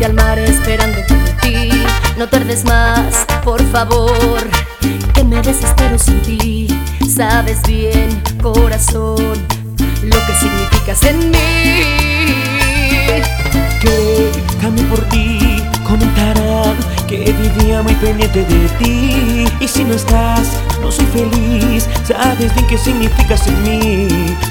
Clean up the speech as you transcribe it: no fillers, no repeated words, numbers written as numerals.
al mar esperando por ti. No tardes más, por favor, que me desespero sin ti. Sabes bien, corazón, lo que significas en mí. Que cambie por ti, comentarán que vivía muy pendiente de ti. Y si no estás, no soy feliz, sabes bien qué significas en mí.